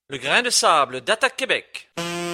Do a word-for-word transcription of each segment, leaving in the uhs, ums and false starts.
Le grain de sable d'Attaque Québec.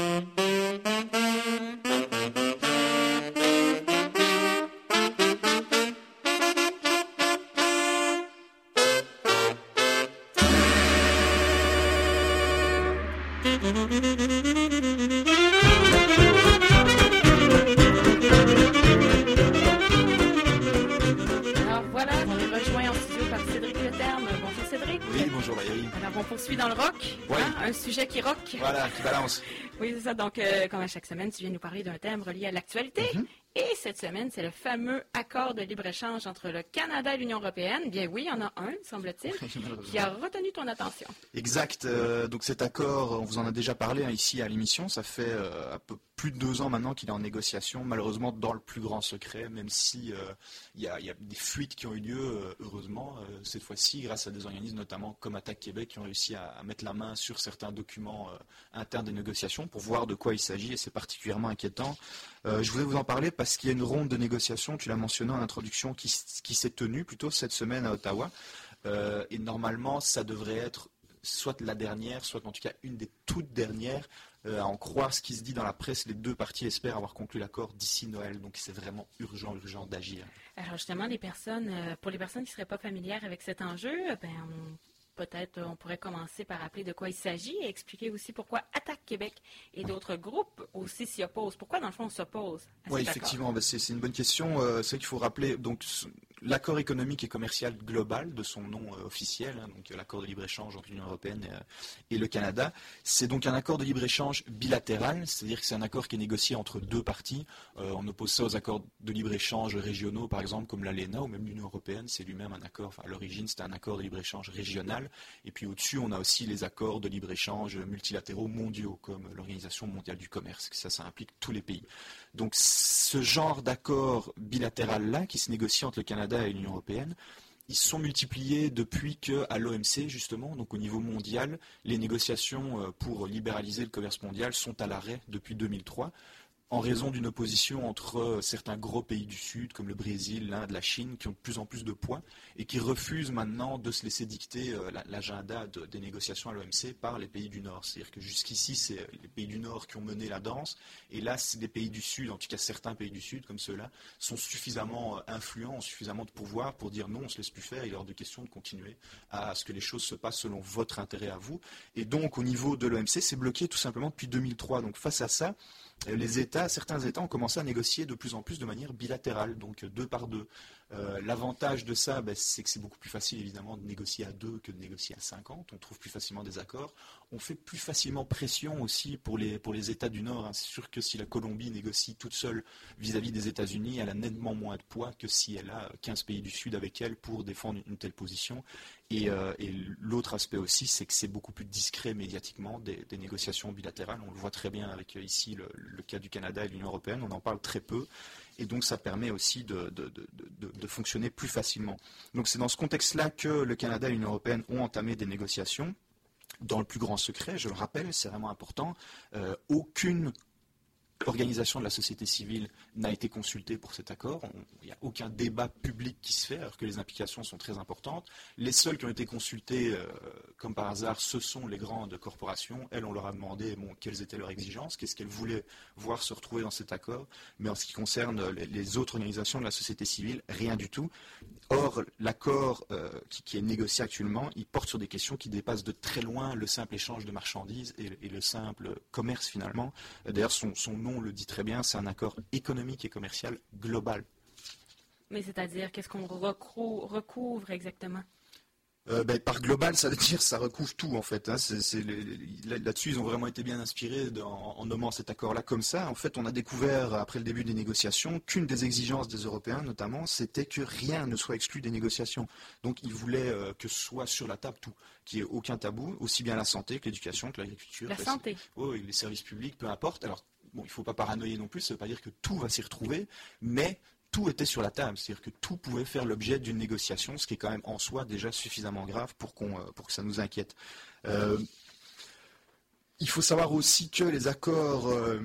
Alors voilà, on est rejoint en studio par Cédric Leterme. Bonjour Cédric. Oui, bonjour Valérie. Alors on poursuit dans le rock, Ouais. hein, un sujet qui rock. Voilà, qui balance. Oui, c'est ça. Donc, euh, comme à chaque semaine, tu viens nous parler d'un thème relié à l'actualité. Mhm. Et cette semaine, c'est le fameux accord de libre-échange entre le Canada et l'Union européenne. Bien oui, il y en a un, semble-t-il, qui a retenu ton attention. Exact. euh, donc cet accord, on vous en a déjà parlé hein, ici à l'émission. Ça fait euh, un peu plus de deux ans maintenant qu'il est en négociation, malheureusement dans le plus grand secret, même si euh, il y, a, il y a des fuites qui ont eu lieu, euh, heureusement, euh, cette fois-ci, grâce à des organismes notamment comme Attaque Québec qui ont réussi à, à mettre la main sur certains documents euh, internes des négociations pour voir de quoi il s'agit, et c'est particulièrement inquiétant. Euh, je voulais vous en parler parce qu'il y a une ronde de négociations, tu l'as mentionné en introduction, qui, qui s'est tenue plutôt cette semaine à Ottawa. Euh, et normalement, ça devrait être soit la dernière, soit en tout cas une des toutes dernières. Euh, à en croire ce qui se dit dans la presse, les deux parties espèrent avoir conclu l'accord d'ici Noël. Donc c'est vraiment urgent, urgent d'agir. Alors justement, les personnes, euh, pour les personnes qui ne seraient pas familières avec cet enjeu, ben, on- peut-être euh, on pourrait commencer par rappeler de quoi il s'agit et expliquer aussi pourquoi Attaque Québec et d'autres groupes aussi s'y opposent. Pourquoi, dans le fond, on s'oppose à Oui, cet accord? effectivement, bah, c'est c'est une bonne question. Euh, c'est vrai qu'il faut rappeler donc ce- l'accord économique et commercial global de son nom euh, officiel, hein, donc euh, l'accord de libre-échange entre l'Union européenne et, euh, et le Canada. C'est donc un accord de libre-échange bilatéral, c'est-à-dire que c'est un accord qui est négocié entre deux parties. Euh, on oppose ça aux accords de libre-échange régionaux, par exemple, comme l'A L E N A ou même l'Union européenne. C'est lui-même un accord, enfin à l'origine c'était un accord de libre-échange régional. Et puis au-dessus, on a aussi les accords de libre-échange multilatéraux mondiaux, comme l'Organisation mondiale du commerce. Ça, ça implique tous les pays. Donc ce genre d'accord bilatéral-là, qui se négocie entre le Canada et l'Union européenne, ils se sont multipliés depuis qu'à l'O M C, justement, donc au niveau mondial, les négociations euh, pour libéraliser le commerce mondial sont à l'arrêt depuis deux mille trois. En raison d'une opposition entre euh, certains gros pays du Sud, comme le Brésil, l'Inde, la Chine, qui ont de plus en plus de poids et qui refusent maintenant de se laisser dicter euh, la- l'agenda de- des négociations à l'O M C par les pays du Nord. C'est-à-dire que jusqu'ici, c'est euh, les pays du Nord qui ont mené la danse, et là, c'est des pays du Sud, en tout cas certains pays du Sud, comme ceux-là, sont suffisamment euh, influents, ont suffisamment de pouvoir pour dire non, on ne se laisse plus faire, il est hors de question de continuer à ce que les choses se passent selon votre intérêt à vous. Et donc, au niveau de l'O M C, c'est bloqué tout simplement depuis deux mille trois. Donc, face à ça, euh, les États, certains États ont commencé à négocier de plus en plus de manière bilatérale, donc euh, deux par deux. Euh, L'avantage de ça, ben, c'est que c'est beaucoup plus facile évidemment de négocier à deux que de négocier à cinquante. On trouve plus facilement des accords. On fait plus facilement pression aussi pour les, pour les États du Nord, hein. C'est sûr que si la Colombie négocie toute seule vis-à-vis des États-Unis, elle a nettement moins de poids que si elle a quinze pays du Sud avec elle pour défendre une telle position. Et, euh, et l'autre aspect aussi, c'est que c'est beaucoup plus discret médiatiquement des, des négociations bilatérales. On le voit très bien avec euh, ici le, le cas du Canada et de l'Union européenne. On en parle très peu. Et donc ça permet aussi de, de- de- de- de fonctionner plus facilement. Donc c'est dans ce contexte-là que le Canada et l'Union européenne ont entamé des négociations dans le plus grand secret, je le rappelle, c'est vraiment important. Euh, aucune organisation de la société civile n'a été consultée pour cet accord. On- Il n'y a aucun débat public qui se fait, alors que les implications sont très importantes. Les seuls qui ont été consultés, euh, comme par hasard, ce sont les grandes corporations. Elles, on leur a demandé bon, quelles étaient leurs exigences, qu'est-ce qu'elles voulaient voir se retrouver dans cet accord. Mais en ce qui concerne les, les autres organisations de la société civile, rien du tout. Or, l'accord euh, qui, qui est négocié actuellement, il porte sur des questions qui dépassent de très loin le simple échange de marchandises et, et le simple commerce finalement. D'ailleurs, son, son nom le dit très bien, c'est un accord économique et commercial global. Mais c'est-à-dire, qu'est-ce qu'on recrou- recouvre exactement? Euh, ben, par global, ça veut dire ça recouvre tout en fait, hein. C'est- c'est les- là- Là-dessus, ils ont vraiment été bien inspirés de- en, en nommant cet accord-là comme ça. En fait, on a découvert après le début des négociations qu'une des exigences des Européens, notamment, c'était que rien ne soit exclu des négociations. Donc, ils voulaient euh, que ce soit sur la table tout, qu'il n'y ait aucun tabou, aussi bien la santé que l'éducation, que l'agriculture, La que santé. oh, et les services publics, peu importe. Alors, bon, il ne faut pas paranoïer non plus, ça ne veut pas dire que tout va s'y retrouver, mais tout était sur la table, c'est-à-dire que tout pouvait faire l'objet d'une négociation, ce qui est quand même en soi déjà suffisamment grave pour, qu'on, euh, pour que ça nous inquiète. Euh, il faut savoir aussi que les accords, euh,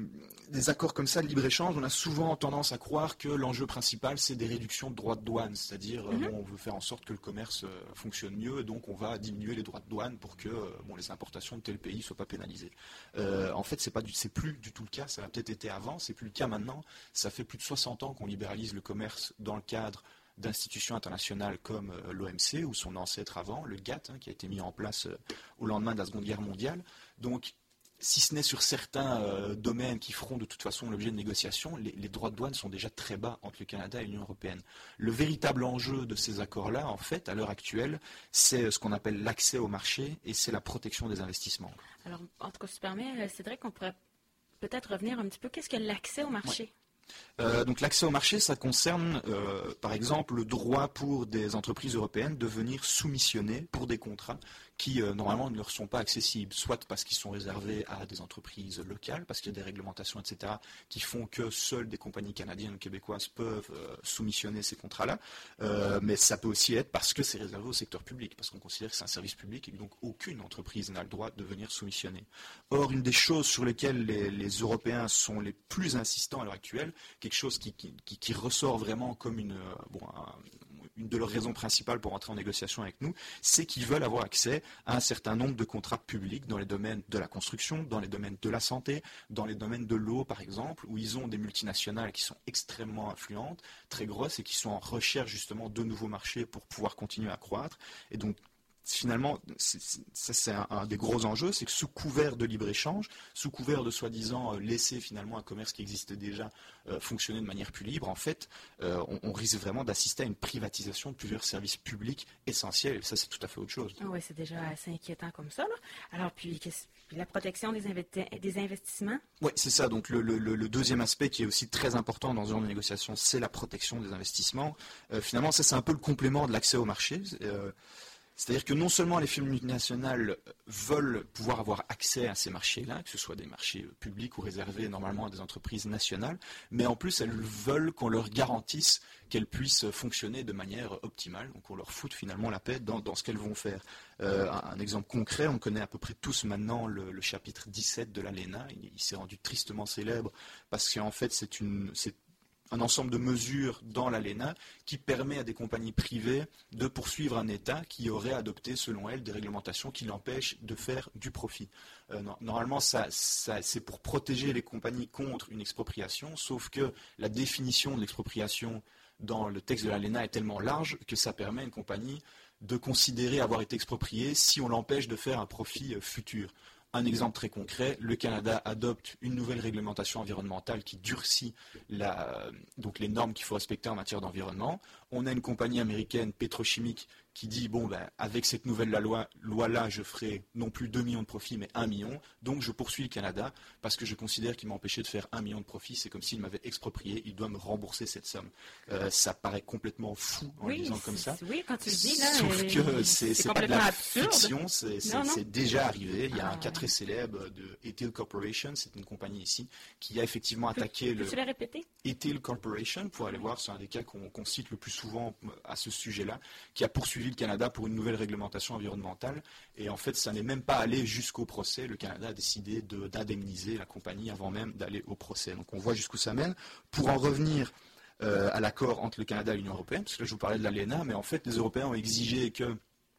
des accords comme ça de libre-échange, on a souvent tendance à croire que l'enjeu principal, c'est des réductions de droits de douane. C'est-à-dire, mm-hmm. euh, bon, on veut faire en sorte que le commerce euh, fonctionne mieux, et donc on va diminuer les droits de douane pour que euh, bon, les importations de tel pays ne soient pas pénalisées. Euh, en fait, c'est pas du, c'est plus du tout le cas. Ça a peut-être été avant, c'est plus le cas maintenant. Ça fait plus de soixante ans qu'on libéralise le commerce dans le cadre d'institutions internationales comme euh, l'O M C ou son ancêtre avant, le G A T, hein, qui a été mis en place euh, au lendemain de la Seconde Guerre mondiale. Donc, si ce n'est sur certains euh, domaines qui feront de toute façon l'objet de négociations, les, les droits de douane sont déjà très bas entre le Canada et l'Union européenne. Le véritable enjeu de ces accords-là, en fait, à l'heure actuelle, c'est ce qu'on appelle l'accès au marché et c'est la protection des investissements. Alors, en tout cas, si tu permets, Cédric, on pourrait peut-être revenir un petit peu. Qu'est-ce que l'accès au marché? Ouais. Euh, donc l'accès au marché, ça concerne euh, par exemple le droit pour des entreprises européennes de venir soumissionner pour des contrats qui euh, normalement ne leur sont pas accessibles, soit parce qu'ils sont réservés à des entreprises locales, parce qu'il y a des réglementations, et cetera, qui font que seules des compagnies canadiennes ou québécoises peuvent euh, soumissionner ces contrats-là, euh, mais ça peut aussi être parce que c'est réservé au secteur public, parce qu'on considère que c'est un service public et que donc aucune entreprise n'a le droit de venir soumissionner. Or, une des choses sur lesquelles les, les Européens sont les plus insistants à l'heure actuelle, quelque chose qui, qui, qui, qui ressort vraiment comme une, euh, bon, un, une de leurs raisons principales pour entrer en négociation avec nous, c'est qu'ils veulent avoir accès à un certain nombre de contrats publics dans les domaines de la construction, dans les domaines de la santé, dans les domaines de l'eau par exemple, où ils ont des multinationales qui sont extrêmement influentes, très grosses et qui sont en recherche justement de nouveaux marchés pour pouvoir continuer à croître. Et donc, finalement, c'est, ça c'est un, un des gros enjeux, c'est que sous couvert de libre-échange, sous couvert de soi-disant euh, laisser finalement un commerce qui existait déjà euh, fonctionner de manière plus libre, en fait, euh, on, on risque vraiment d'assister à une privatisation de plusieurs services publics essentiels, et ça c'est tout à fait autre chose. Oh oui, c'est déjà assez inquiétant comme ça, là. Alors, puis, puis la protection des, investi- des investissements? Oui, c'est ça. Donc le, le, le deuxième aspect qui est aussi très important dans ce genre de négociation, c'est la protection des investissements. Euh, finalement, ça c'est un peu le complément de l'accès au marché. Euh, C'est-à-dire que non seulement les firmes multinationales veulent pouvoir avoir accès à ces marchés-là, que ce soit des marchés publics ou réservés normalement à des entreprises nationales, mais en plus elles veulent qu'on leur garantisse qu'elles puissent fonctionner de manière optimale, donc on leur foute finalement la paix dans, dans ce qu'elles vont faire. Euh, un, un exemple concret, on connaît à peu près tous maintenant le, le chapitre dix-sept de l'A L E N A, il, il s'est rendu tristement célèbre parce qu'en fait c'est une... C'est un ensemble de mesures dans l'A L E N A qui permet à des compagnies privées de poursuivre un État qui aurait adopté, selon elles, des réglementations qui l'empêchent de faire du profit. Euh, non, normalement, ça, ça, c'est pour protéger les compagnies contre une expropriation, sauf que la définition de l'expropriation dans le texte de l'A L E N A est tellement large que ça permet à une compagnie de considérer avoir été expropriée si on l'empêche de faire un profit futur. Un exemple très concret, le Canada adopte une nouvelle réglementation environnementale qui durcit la, donc les normes qu'il faut respecter en matière d'environnement. On a une compagnie américaine pétrochimique qui dit, bon, ben, avec cette nouvelle loi, loi-là, je ferai non plus deux millions de profits, mais un million. Donc, je poursuis le Canada parce que je considère qu'il m'a empêché de faire un million de profits. C'est comme s'il m'avait exproprié. Il doit me rembourser cette somme. Euh, ça paraît complètement fou en oui, le disant comme ça. Oui, quand tu le dis, là. Sauf euh, que c'est, c'est, c'est pas de la absurde. fiction. C'est, c'est, c'est déjà arrivé. Il y a ah, un cas très célèbre de Ethyl Corporation. C'est une compagnie ici qui a effectivement attaqué Peux, le. Peux-tu la répéter? Ethyl Corporation, pour aller voir, c'est un des cas qu'on, qu'on cite le plus souvent à ce sujet-là, qui a poursuivi le Canada pour une nouvelle réglementation environnementale. Et en fait, ça n'est même pas allé jusqu'au procès. Le Canada a décidé de, d'indemniser la compagnie avant même d'aller au procès. Donc on voit jusqu'où ça mène. Pour en revenir euh, à l'accord entre le Canada et l'Union européenne, parce que là je vous parlais de l'A L E N A, mais en fait les Européens ont exigé que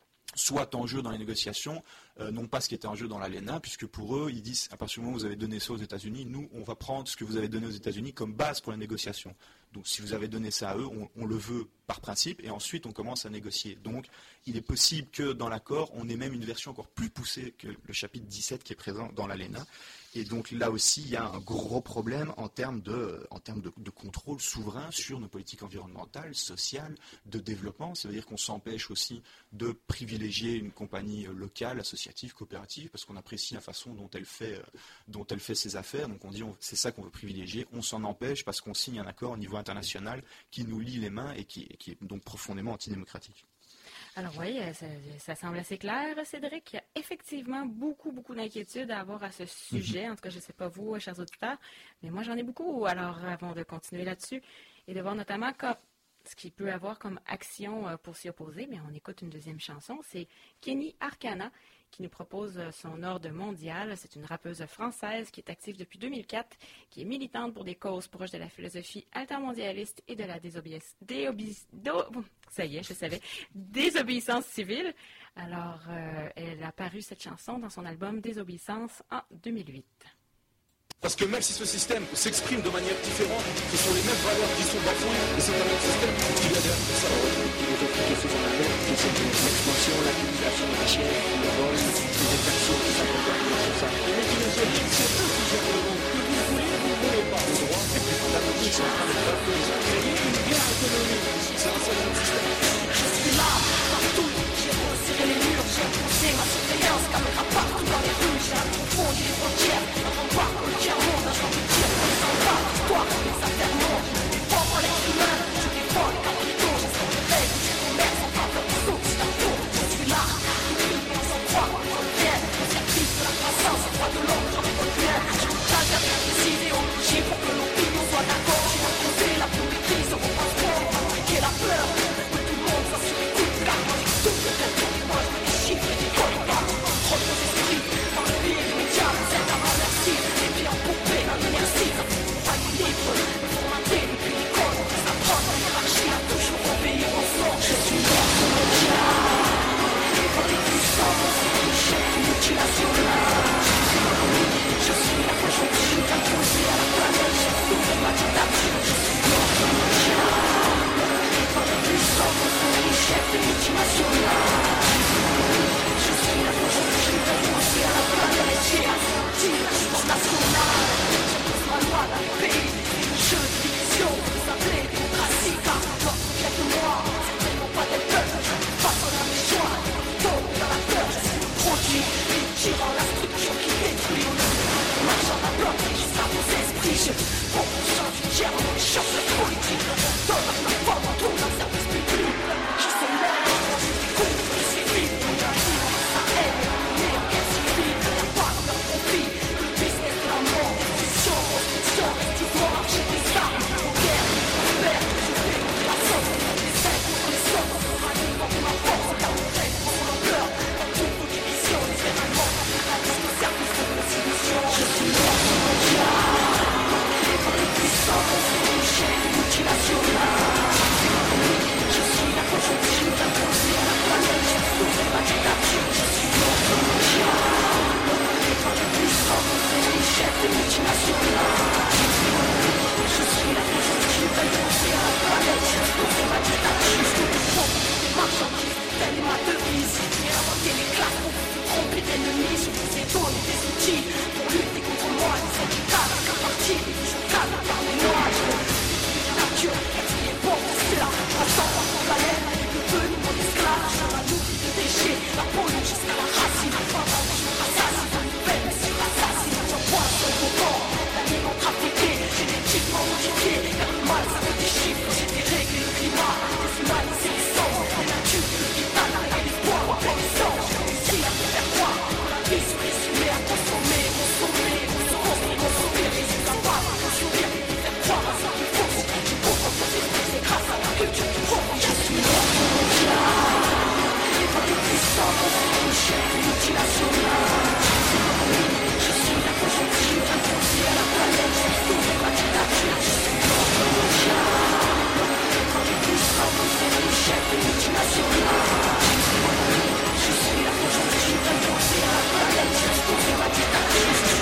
soit en jeu dans les négociations, euh, non pas ce qui était en jeu dans l'A L E N A, puisque pour eux, ils disent, à partir du moment où vous avez donné ça aux États-Unis, nous, on va prendre ce que vous avez donné aux États-Unis comme base pour la négociation. Donc si vous avez donné ça à eux, on, on le veut par principe, et ensuite on commence à négocier. Donc il est possible que dans l'accord, on ait même une version encore plus poussée que le chapitre dix-sept qui est présent dans l'A L E N A. Et donc là aussi, il y a un gros problème en termes de, en termes de, de contrôle souverain sur nos politiques environnementales, sociales, de développement. Ça veut dire qu'on s'empêche aussi de privilégier une compagnie locale, associative, coopérative, parce qu'on apprécie la façon dont elle fait, dont elle fait ses affaires. Donc on dit, on, c'est ça qu'on veut privilégier. On s'en empêche parce qu'on signe un accord au niveau international qui nous lie les mains et qui, qui est donc profondément antidémocratique. Alors oui, ça, ça semble assez clair, Cédric. Il y a effectivement beaucoup, beaucoup d'inquiétudes à avoir à ce sujet. Mm-hmm. En tout cas, je ne sais pas vous, chers auditeurs, mais moi, j'en ai beaucoup. Alors, avant de continuer là-dessus et de voir notamment ce qu'il peut avoir comme action pour s'y opposer, mais on écoute une deuxième chanson. C'est Kenny Arcana qui nous propose son ordre mondial. C'est une rappeuse française qui est active depuis deux mille quatre, qui est militante pour des causes proches de la philosophie altermondialiste et de la désobéissance. Déobé- do- ça y est, je savais. Désobéissance civile. Alors, euh, elle a paru cette chanson dans son album Désobéissance en deux mille huit. Parce que même si ce système s'exprime de manière différente, ce sont les mêmes valeurs qui sont bafouées, et c'est un même système qui vient derrière tout ça. Philosophie qui se fondamentale, qui c'est l'expansion, l'accumulation de richesse, le vol, les exactions qui s'accompagnent de tout ça. Les multinationales, c'est eux qui gèrent le monde. Que vous voulez, vous ne voulez pas. Le droit, c'est plus fondamental. Ils sont en train de faire que ils ont créé une guerre économique. C'est un seul système. Je suis là, partout, j'ai resserré les murs, j'ai poussé ma surveillance, caméra partout dans les rues, j'ai approfondi les frontières, un rempart pour le tiers-monde, un champ de tir pour les soldats, l'histoire pour les affaires-mondes, je défends l'être humain, je défends les capitaux, j'espère de règles, je commerce en faveur des occidentaux, je suis là, tout sans croire, on revient, au service de la croissance, au droit de l'homme, j'en récolte bien, je me cache derrière des idéologies pour que l'opinion soit d'accord, j'ai imposé la publicité sur vos passeports, fabriquer la peur, que tout le monde soit sur écoute, car moi j'ai tout le temps pour moi, je mets des chiffres et des codes pas, contrôle vos esprits, dans le biais des médias, vous êtes à ma merci, les pieds en poupée, la inertie, ça fait pas du libre, me formater depuis l'école, on fait sa propre hiérarchie, à toujours obéir au son, je suis l'ordre mondial, pour les puissances, les chefs multinationales, je suis la conjoncture imposée à la planète, je suis ma dictature, je suis l'ordre mondial, pour les puissances, les chefs multinationales, je suis la conjoncture imposée à la planète, j'ai assorti la chance nationale, j'impose ma loi dans les pays, le jeu de division, vous appelez démocratie, car l'ordre vient de moi, certainement pas des peuples, je façonne à mes choix, tombe dans la peur, je suis le produit, tirant la structure qui détruit au nom, marchant la bloc, jusqu'à vos esprits, je pompe le champ du tiers, on les chocs de politique, on donne la forme en tout dans le service public, je sais l'air, je découvre les civils, on y arrive, ça aide, mais en guerre civile, y'a pas de leur profit, le business de la mort, destruction, construction, restitoire, marché des armes, aux guerres, aux pertes, je fais contre la sauce, les aides contre les sauces, on rallie contre ma force, car on règne contre l'ampleur, dans toutes vos divisions, les événements, le service de constitution, je suis l'ordre mondial, et pour les puissances, les chefs multinationales, je suis la conjoncture imposée à la planète, je suis ma dictature, je suis l'ordre mondial, et pour les puissances, les chefs multinationales, je suis la conjoncture imposée à la planète, je suis ma dictature, je suis des marchandises, telle est ma devise, j'ai inventé les classes pour vous tromper d'ennemis, je vous ai donné des outils pour lutter contre moi, les syndicats, la partie, les syndicats, parlez-moi, je la nature, qui est bon, c'est là, on s'en va pour la laine, elle est devenue mon esclave, je la nourris de déchets, la pollution jusqu'à la racine, pendant que je m'assassine, la nouvelle, mais c'est assassine, j'envoie sur vos corps, l'aliment trafiqué, génétiquement modifié, car le mal, ça veut des chiffres, j'ai déréglé le climat, déshumanisé les sens, les natures, le vital, et l'espoir, après les sangs, j'ai réussi à me faire croire, que la vie se résumait à consommer, consommer, consommer, consommer, résultat pas, consommer, faire croire à ça qu'il faut, je comprends que c'est grâce à la culture du gros, je suis l'ordre mondial, et pour les puissances, les chefs multinationales, je suis la conjoncture imposée à la planète, je suis ma dictature, je suis l'ordre mondial, et pour les puissances, les chefs multinationales, je suis la conjoncture imposée à la planète, je suis ma dictature.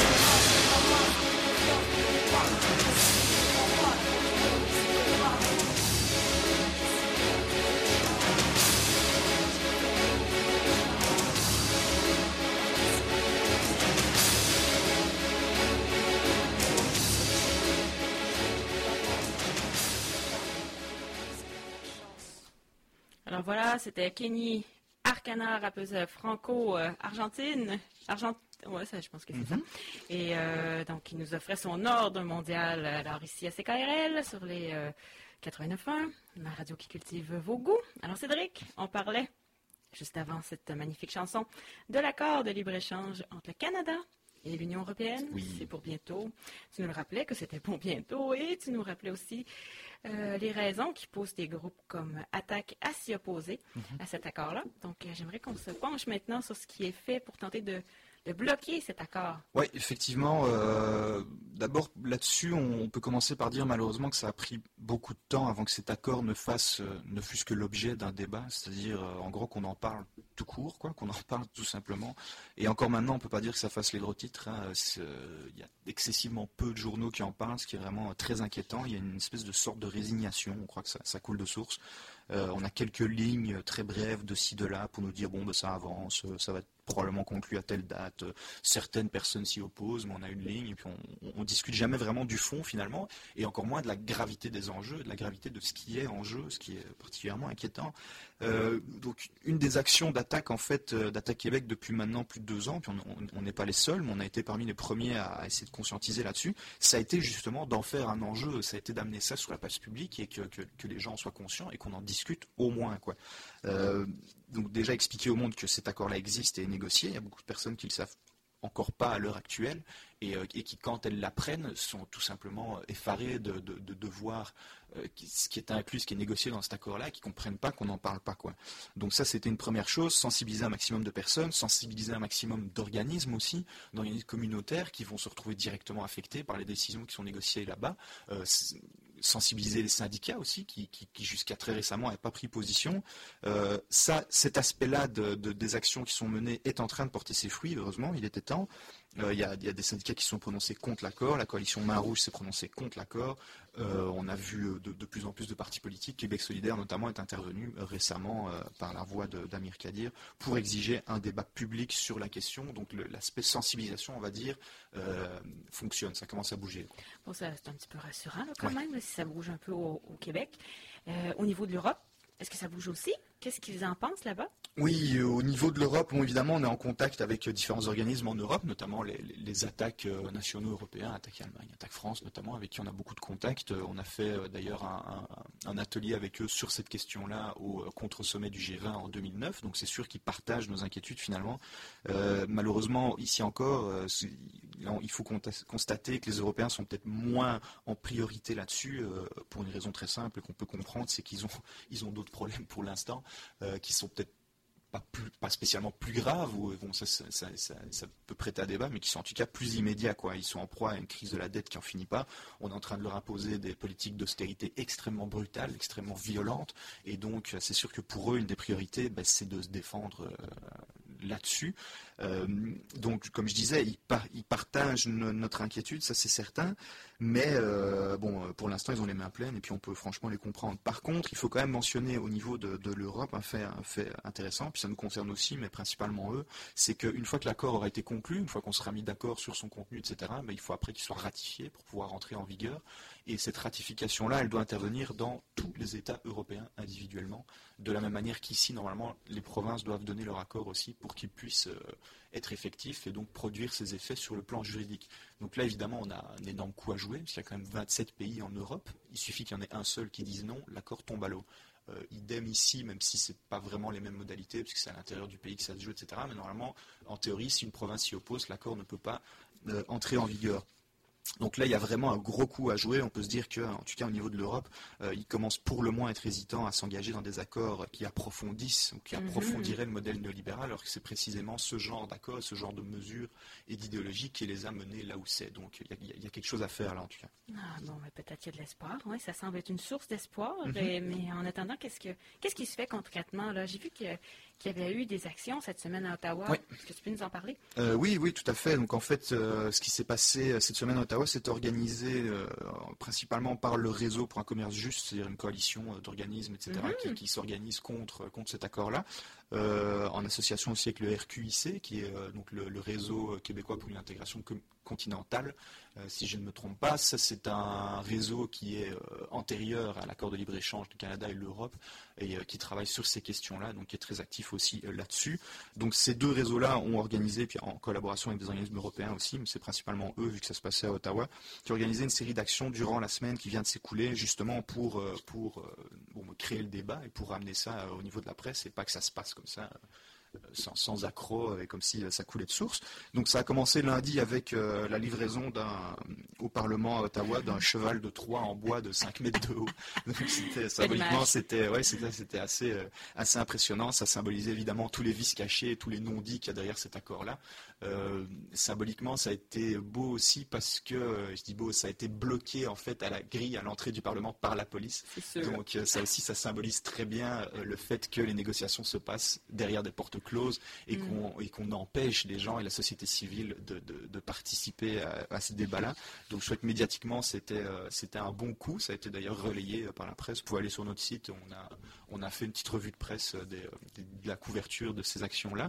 Alors voilà, c'était Kenny Arcana, rappeuse franco-argentine. Argent... Ouais, ça, je pense que c'est Mm-hmm. ça. Et euh, donc, il nous offrait son ordre mondial, alors ici à C K R L, sur les euh, quatre-vingt-neuf point un, la radio qui cultive vos goûts. Alors, Cédric, on parlait, juste avant cette magnifique chanson, de l'accord de libre-échange entre le Canada Et l'Union européenne, Oui. c'est pour bientôt. Tu nous rappelais que c'était pour bientôt et tu nous rappelais aussi euh, les raisons qui poussent des groupes comme Attaque à s'y opposer Mm-hmm. à cet accord-là. Donc, euh, j'aimerais qu'on se penche maintenant sur ce qui est fait pour tenter de, de bloquer cet accord. Oui, effectivement. euh, D'abord, là-dessus, on peut commencer par dire malheureusement que ça a pris beaucoup de temps avant que cet accord ne fasse, euh, ne fût-ce que l'objet d'un débat, c'est-à-dire euh, en gros qu'on en parle tout court, quoi, qu'on en parle tout simplement. Et encore maintenant, on ne peut pas dire que ça fasse les gros titres. Hein. C'est, euh, Il y a excessivement peu de journaux qui en parlent, ce qui est vraiment euh, très inquiétant. Il y a une espèce de sorte de résignation. On croit que ça, ça coule de source. Euh, on a quelques lignes très brèves de ci, de là pour nous dire bon, ben, ça avance, ça va être probablement conclu à telle date. Certaines personnes s'y opposent, mais on a une ligne et puis on, on discute jamais vraiment du fond finalement, et encore moins de la gravité des enjeux, de la gravité de ce qui est en jeu, ce qui est particulièrement inquiétant. Euh, donc une des actions d'attaque en fait euh, d'Attaque Québec depuis maintenant plus de deux ans, puis on n'est pas les seuls, mais on a été parmi les premiers à, à essayer de conscientiser là-dessus. Ça a été justement d'en faire un enjeu, ça a été d'amener ça sur la place publique et que, que, que les gens en soient conscients et qu'on en discute au moins, quoi. Euh, donc déjà expliquer au monde que cet accord-là existe et est négocié. Il y a beaucoup de personnes qui le savent encore pas à l'heure actuelle et, euh, et qui, quand elles l'apprennent, sont tout simplement effarées de, de, de, de voir euh, ce qui est inclus, ce qui est négocié dans cet accord-là, et qui ne comprennent pas qu'on n'en parle pas, quoi. Donc ça, c'était une première chose, sensibiliser un maximum de personnes, sensibiliser un maximum d'organismes aussi, d'organismes communautaires qui vont se retrouver directement affectés par les décisions qui sont négociées là-bas. Euh, sensibiliser les syndicats aussi, qui, qui, qui jusqu'à très récemment n'avaient pas pris position. Euh, ça, cet aspect-là de, de, des actions qui sont menées est en train de porter ses fruits, heureusement, il était temps. Euh, il y a, il y a des syndicats qui se sont prononcés contre l'accord, la coalition Main Rouge s'est prononcée contre l'accord. Euh, on a vu de, de plus en plus de partis politiques, Québec solidaire notamment est intervenu récemment euh, par la voix de, d'Amir Kadir pour exiger un débat public sur la question. Donc le, l'aspect sensibilisation, on va dire, euh, fonctionne, ça commence à bouger, quoi. Bon, ça, c'est un petit peu rassurant là, quand Ouais. même, là, si ça bouge un peu au, au Québec. Euh, au niveau de l'Europe, est-ce que ça bouge aussi? Qu'est-ce qu'ils en pensent là-bas? Oui, euh, au niveau de l'Europe, bon, évidemment, on est en contact avec euh, différents organismes en Europe, notamment les, les, les attaques euh, nationaux européens, Attaque Allemagne, Attaque France notamment, avec qui on a beaucoup de contacts. Euh, on a fait euh, d'ailleurs un, un, un atelier avec eux sur cette question-là au euh, contre-sommet du G vingt en deux mille neuf, donc c'est sûr qu'ils partagent nos inquiétudes finalement. Euh, malheureusement, ici encore, euh, c'est- là, il faut conta- constater que les Européens sont peut-être moins en priorité là-dessus, euh, pour une raison très simple qu'on peut comprendre, c'est qu'ils ont, ils ont d'autres problèmes pour l'instant, euh, qui sont peut-être pas, plus, pas spécialement plus graves, ou bon, ça, ça, ça, ça, ça peut prêter à débat, mais qui sont en tout cas plus immédiats, quoi. Ils sont en proie à une crise de la dette qui n'en finit pas. On est en train de leur imposer des politiques d'austérité extrêmement brutales, extrêmement violentes, et donc c'est sûr que pour eux, une des priorités, ben, c'est de se défendre euh, là-dessus. Euh, donc, comme je disais, ils, par, ils partagent no- notre inquiétude, ça c'est certain, mais euh, bon, pour l'instant, ils ont les mains pleines et puis on peut franchement les comprendre. Par contre, il faut quand même mentionner au niveau de, de l'Europe un fait, un fait intéressant, puis ça nous concerne aussi, mais principalement eux, c'est qu'une fois que l'accord aura été conclu, une fois qu'on sera mis d'accord sur son contenu, et cetera, ben, il faut après qu'il soit ratifié pour pouvoir entrer en vigueur. Et cette ratification-là, elle doit intervenir dans tous les États européens individuellement, de la même manière qu'ici, normalement, les provinces doivent donner leur accord aussi pour qu'ils puissent euh, être effectifs et donc produire ces effets sur le plan juridique. Donc là, évidemment, on a un énorme coup à jouer, parce qu'il y a quand même vingt-sept pays en Europe. Il suffit qu'il y en ait un seul qui dise non, l'accord tombe à l'eau. Euh, idem ici, même si ce n'est pas vraiment les mêmes modalités, parce que c'est à l'intérieur du pays que ça se joue, et cetera. Mais normalement, en théorie, si une province s'y oppose, l'accord ne peut pas euh, entrer en vigueur. Donc là, il y a vraiment un gros coup à jouer. On peut se dire que, en tout cas au niveau de l'Europe, euh, ils commencent pour le moins à être hésitants à s'engager dans des accords qui approfondissent ou qui approfondiraient le modèle néolibéral, alors que c'est précisément ce genre d'accord, ce genre de mesures et d'idéologie qui les a menés là où c'est. Donc il y, a- il y a quelque chose à faire là, en tout cas. Ah, bon, mais peut-être qu'il y a de l'espoir. Oui, ça semble être une source d'espoir. Mhm. Et- mais en attendant, qu'est-ce, que, qu'est-ce qui se fait concrètement, là? J'ai vu que, qu'il y avait eu des actions cette semaine à Ottawa. Oui. Est-ce que tu peux nous en parler? Euh, oui, oui, tout à fait. Donc en fait, euh, ce qui s'est passé euh, cette semaine à Ottawa, c'est organisé euh, principalement par le Réseau pour un commerce juste, c'est-à-dire une coalition euh, d'organismes, et cetera, Mhm. qui, qui s'organisent contre, contre cet accord-là, euh, en association aussi avec le R Q I C, qui est euh, donc le, le réseau québécois pour une intégration com- continentale. Euh, si je ne me trompe pas, ça c'est un réseau qui est euh, antérieur à l'accord de libre-échange du Canada et de l'Europe, et euh, qui travaille sur ces questions-là, donc qui est très actif aussi euh, là-dessus. Donc ces deux réseaux-là ont organisé, puis en collaboration avec des organismes européens aussi, mais c'est principalement eux, vu que ça se passait à Ottawa, qui ont organisé une série d'actions durant la semaine qui vient de s'écouler, justement pour, euh, pour euh, bon, créer le débat et pour ramener ça euh, au niveau de la presse, et pas que ça se passe comme ça sans, sans accroc, et comme si ça coulait de source. Donc ça a commencé lundi avec euh, la livraison d'un, au Parlement à Ottawa d'un cheval de Troie en bois de cinq mètres de haut. Donc c'était, symboliquement, c'était, ouais, c'était, c'était assez, euh, assez impressionnant. Ça symbolisait évidemment tous les vices cachés et tous les non-dits qu'il y a derrière cet accord-là. Euh, symboliquement, ça a été beau aussi parce que, euh, je dis beau, ça a été bloqué en fait à la grille à l'entrée du Parlement par la police. Donc euh, ça aussi, ça symbolise très bien euh, le fait que les négociations se passent derrière des portes closes et, mmh. qu'on, et qu'on empêche les gens et la société civile de, de, de participer à, à ces débats-là. Donc je crois que médiatiquement, c'était, euh, c'était un bon coup. Ça a été d'ailleurs relayé euh, par la presse. Vous pouvez aller sur notre site, on a, on a fait une petite revue de presse euh, des, des, de la couverture de ces actions-là.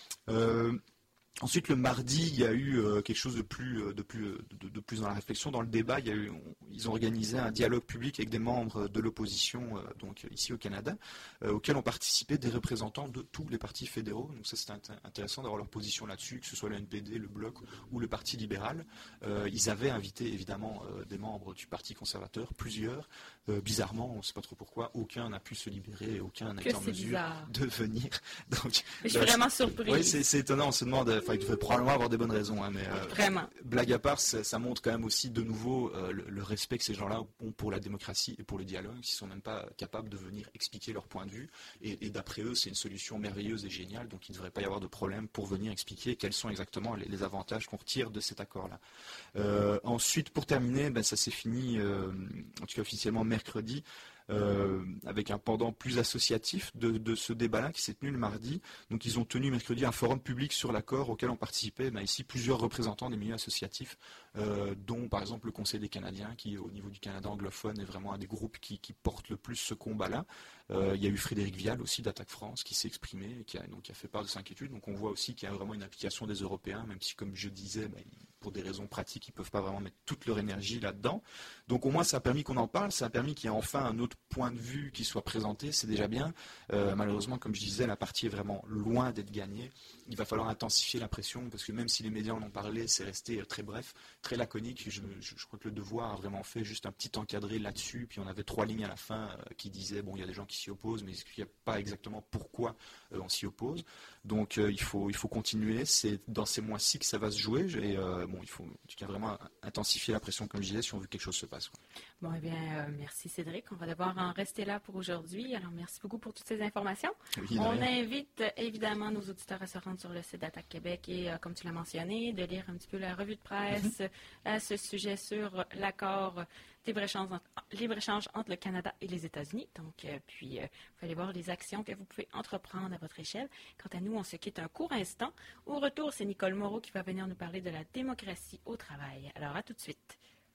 Euh, Ensuite, le mardi, il y a eu euh, quelque chose de plus, de, plus, de, de plus dans la réflexion. Dans le débat, il y a eu, on, ils ont organisé un dialogue public avec des membres de l'opposition, euh, donc ici au Canada, euh, auquel ont participé des représentants de tous les partis fédéraux. Donc ça, c'était int- intéressant d'avoir leur position là-dessus, que ce soit le N P D, le Bloc ou le Parti libéral. Euh, ils avaient invité évidemment euh, des membres du Parti conservateur, plusieurs. Euh, bizarrement, on ne sait pas trop pourquoi, aucun n'a pu se libérer, aucun n'a été en mesure bizarre. de venir. Donc, je suis là, vraiment surprise. Oui, c'est, c'est étonnant. On se demande. Enfin, il devrait probablement avoir des bonnes raisons, hein, mais euh, vraiment. Blague à part, ça, ça montre quand même aussi de nouveau euh, le, le respect que ces gens-là ont pour la démocratie et pour le dialogue, ils sont même pas capables de venir expliquer leur point de vue. Et, et d'après eux, c'est une solution merveilleuse et géniale, donc il ne devrait pas y avoir de problème pour venir expliquer quels sont exactement les, les avantages qu'on retire de cet accord-là. Euh, ensuite, pour terminer, ben, ça s'est fini, euh, en tout cas officiellement mercredi. Euh, avec un pendant plus associatif de, de ce débat-là qui s'est tenu le mardi. Donc ils ont tenu mercredi un forum public sur l'accord auquel ont participé ben, ici plusieurs représentants des milieux associatifs, euh, dont par exemple le Conseil des Canadiens, qui au niveau du Canada anglophone est vraiment un des groupes qui, qui porte le plus ce combat-là. Euh, il y a eu Frédéric Vial aussi d'Attaque France qui s'est exprimé et qui a, donc, qui a fait part de ses inquiétudes. Donc on voit aussi qu'il y a vraiment une implication des Européens, même si comme je disais, ben, pour des raisons pratiques, ils ne peuvent pas vraiment mettre toute leur énergie là-dedans. Donc au moins ça a permis qu'on en parle, ça a permis qu'il y ait enfin un autre point de vue qui soit présenté, c'est déjà bien. Euh, malheureusement, comme je disais, la partie est vraiment loin d'être gagnée. Il va falloir intensifier la pression parce que même si les médias en ont parlé, c'est resté très bref, très laconique. Je, je, je crois que le Devoir a vraiment fait juste un petit encadré là-dessus. Puis on avait trois lignes à la fin euh, qui disaient bon, il y a des gens qui s'y opposent, mais il n'y a pas exactement pourquoi euh, on s'y oppose. Donc euh, il faut il faut continuer. C'est dans ces mois-ci que ça va se jouer. Et euh, bon, il faut en tout cas vraiment intensifier la pression, comme je disais, si on veut que quelque chose se passe, quoi. Bon, eh bien, euh, merci Cédric. On va devoir en rester là pour aujourd'hui. Alors, merci beaucoup pour toutes ces informations. Oui, on rien. invite euh, évidemment nos auditeurs à se rendre sur le site d'Attaque Québec et, euh, comme tu l'as mentionné, de lire un petit peu la revue de presse mm-hmm. à ce sujet sur l'accord libre-échange entre, libre-échange entre le Canada et les États-Unis. Donc, euh, puis, euh, vous allez voir les actions que vous pouvez entreprendre à votre échelle. Quant à nous, on se quitte un court instant. Au retour, c'est Nicole Moreau qui va venir nous parler de la démocratie au travail. Alors, à tout de suite.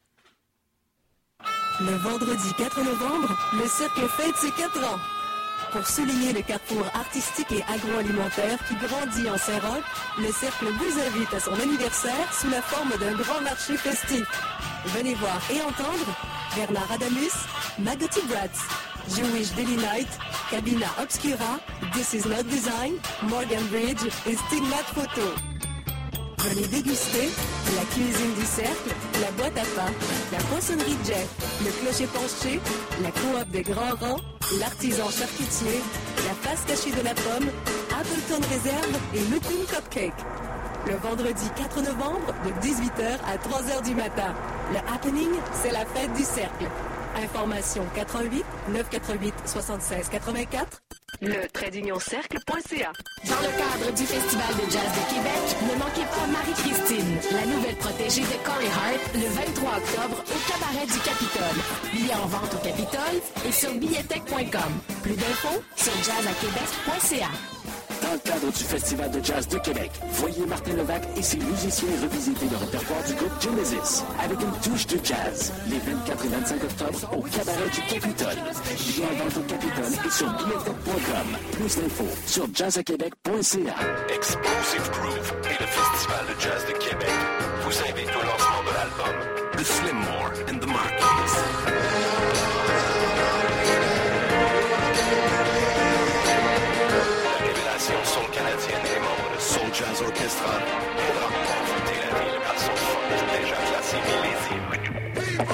Le vendredi quatre novembre, le Cercle fête ses quatre ans. Pour souligner le carrefour artistique et agroalimentaire qui grandit en Saint-Roch, le Cercle vous invite à son anniversaire sous la forme d'un grand marché festif. Venez voir et entendre Bernard Adamus, Maggoty Brats, Jewish Daily Night, Cabina Obscura, This Is Not Design, Morgan Bridge et Stigmat Photo. Venez déguster la cuisine du Cercle, la boîte à pain, la poissonnerie Jeff, le clocher penché, la coop des grands rangs, l'artisan charcutier, la face cachée de la pomme, Appleton Réserve et Lupin Cupcake. Le vendredi quatre novembre, de dix-huit heures à trois heures du matin. Le happening, c'est la fête du Cercle. Information quatre un huit neuf quatre huit soixante-seize quatre-vingt-quatre. Le trait d'union cercle point c a. Dans le cadre du Festival de Jazz de Québec, ne manquez pas Marie-Christine, la nouvelle protégée de Corey Hart, le vingt-trois octobre au cabaret du Capitole. Billets en vente au Capitole et sur billetech point com. Plus d'infos sur jazz à québec point c a. Dans le cadre du Festival de Jazz de Québec, voyez Martin Levac et ses musiciens revisiter le répertoire du groupe Genesis avec une touche de jazz les vingt-quatre et vingt-cinq octobre au cabaret du Capitole. Billets en vente au Capitole et sur billetech point com. Plus d'infos sur jazz à québec point c a. Explosive Groove et le Festival de Jazz de Québec vous invitent au lancement de l'album The Slimmore and the Marquis. Soul canadienne et membre de Soul Jazz Orchestra aidera à confronter la ville par son funk déjà classé millésime.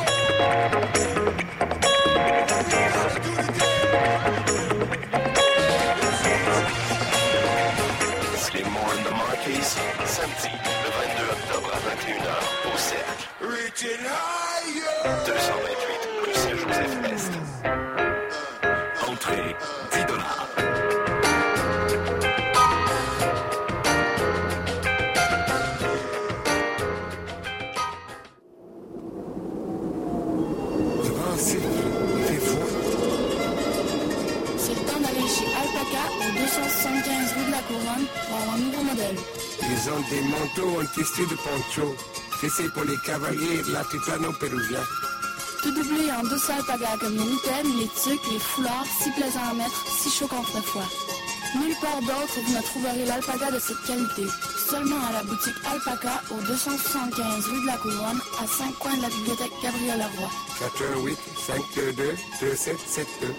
deux cent vingt-huit rue Saint-Joseph-Est. Entrée dix dollars. C'est le temps d'aller chez Alpaca au deux cent soixante-quinze rue de la Couronne pour avoir un nouveau modèle. Ils ont des manteaux en tissu de poncho. C'est pour les cavaliers latitano péruviens. Tout doublé en douce Alpaca comme les mitaines, les tuques, les foulards, si plaisants à mettre, si chaud contre le froid. Nulle part d'autre vous ne trouverez l'alpaga de cette qualité. Seulement à la boutique Alpaca au deux cent soixante-quinze rue de la Couronne, à cinq coins de la bibliothèque Gabriel Leroy. quatre un huit, cinq deux deux, deux sept sept deux.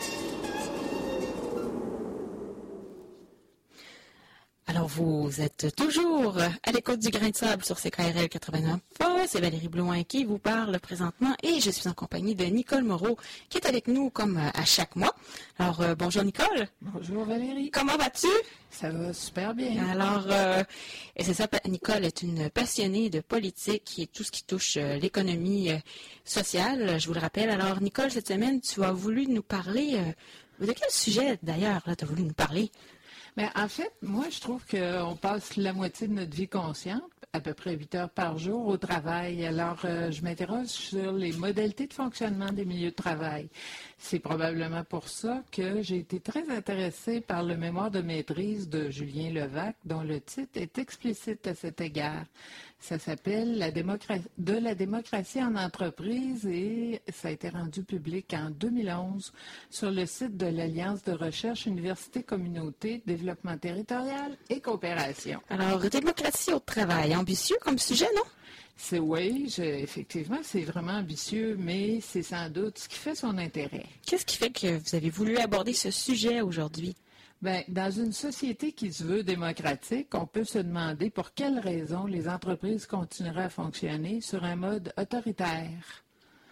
Alors, vous êtes toujours à l'écoute du Grain de Sable sur C K R L quatre-vingt-neuf. C'est Valérie Blouin qui vous parle présentement et je suis en compagnie de Nicole Moreau qui est avec nous comme à chaque mois. Alors, euh, bonjour Nicole. Bonjour Valérie. Comment vas-tu? Ça va super bien. Alors, euh, et c'est ça, Nicole est une passionnée de politique et tout ce qui touche euh, l'économie euh, sociale, je vous le rappelle. Alors, Nicole, cette semaine, tu as voulu nous parler, euh, de quel sujet d'ailleurs, là, tu as voulu nous parler? Mais en fait, moi, je trouve qu'on passe la moitié de notre vie consciente, à peu près huit heures par jour, au travail. Alors, euh, je m'interroge sur les modalités de fonctionnement des milieux de travail. C'est probablement pour ça que j'ai été très intéressée par le mémoire de maîtrise de Julien Levac, dont le titre est explicite à cet égard. Ça s'appelle la démocratie, « De la démocratie en entreprise » et ça a été rendu public en deux mille onze sur le site de l'Alliance de recherche Université Communauté, Développement territorial et coopération. Alors, démocratie au travail, ambitieux comme sujet, non? C'est oui, je, effectivement, c'est vraiment ambitieux, mais c'est sans doute ce qui fait son intérêt. Qu'est-ce qui fait que vous avez voulu aborder ce sujet aujourd'hui? Bien, dans une société qui se veut démocratique, on peut se demander pour quelles raisons les entreprises continueraient à fonctionner sur un mode autoritaire.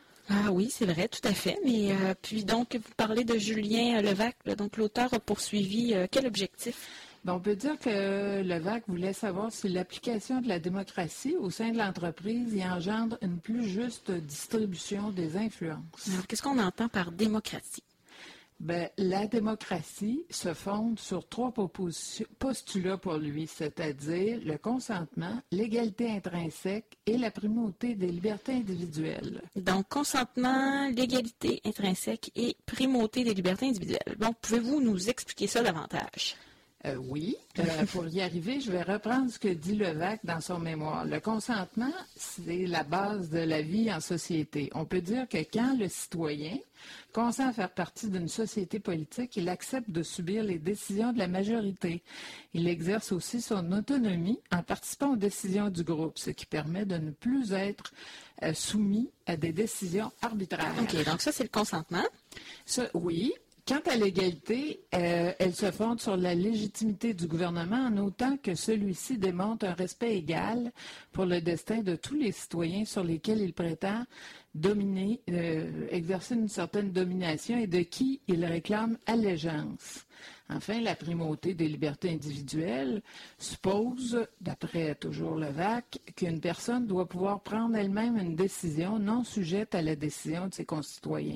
Ah oui, c'est vrai, tout à fait. Mais euh, puis donc, vous parlez de Julien Levac, là, donc l'auteur a poursuivi euh, quel objectif? Bien, on peut dire que Levac voulait savoir si l'application de la démocratie au sein de l'entreprise y engendre une plus juste distribution des influences. Alors, qu'est-ce qu'on entend par démocratie? Bien, la démocratie se fonde sur trois postulats pour lui, c'est-à-dire le consentement, l'égalité intrinsèque et la primauté des libertés individuelles. Donc, consentement, l'égalité intrinsèque et primauté des libertés individuelles. Bon, pouvez-vous nous expliquer ça davantage? Euh, oui. Euh, pour y arriver, je vais reprendre ce que dit Levac dans son mémoire. Le consentement, c'est la base de la vie en société. On peut dire que quand le citoyen consent à faire partie d'une société politique, il accepte de subir les décisions de la majorité. Il exerce aussi son autonomie en participant aux décisions du groupe, ce qui permet de ne plus être euh, soumis à des décisions arbitraires. OK, donc ça, c'est le consentement. Ça, oui. Quant à l'égalité, euh, elle se fonde sur la légitimité du gouvernement en autant que celui-ci démontre un respect égal pour le destin de tous les citoyens sur lesquels il prétend dominer, euh, exercer une certaine domination et de qui il réclame allégeance. Enfin, la primauté des libertés individuelles suppose, d'après toujours Levac, qu'une personne doit pouvoir prendre elle-même une décision non sujette à la décision de ses concitoyens.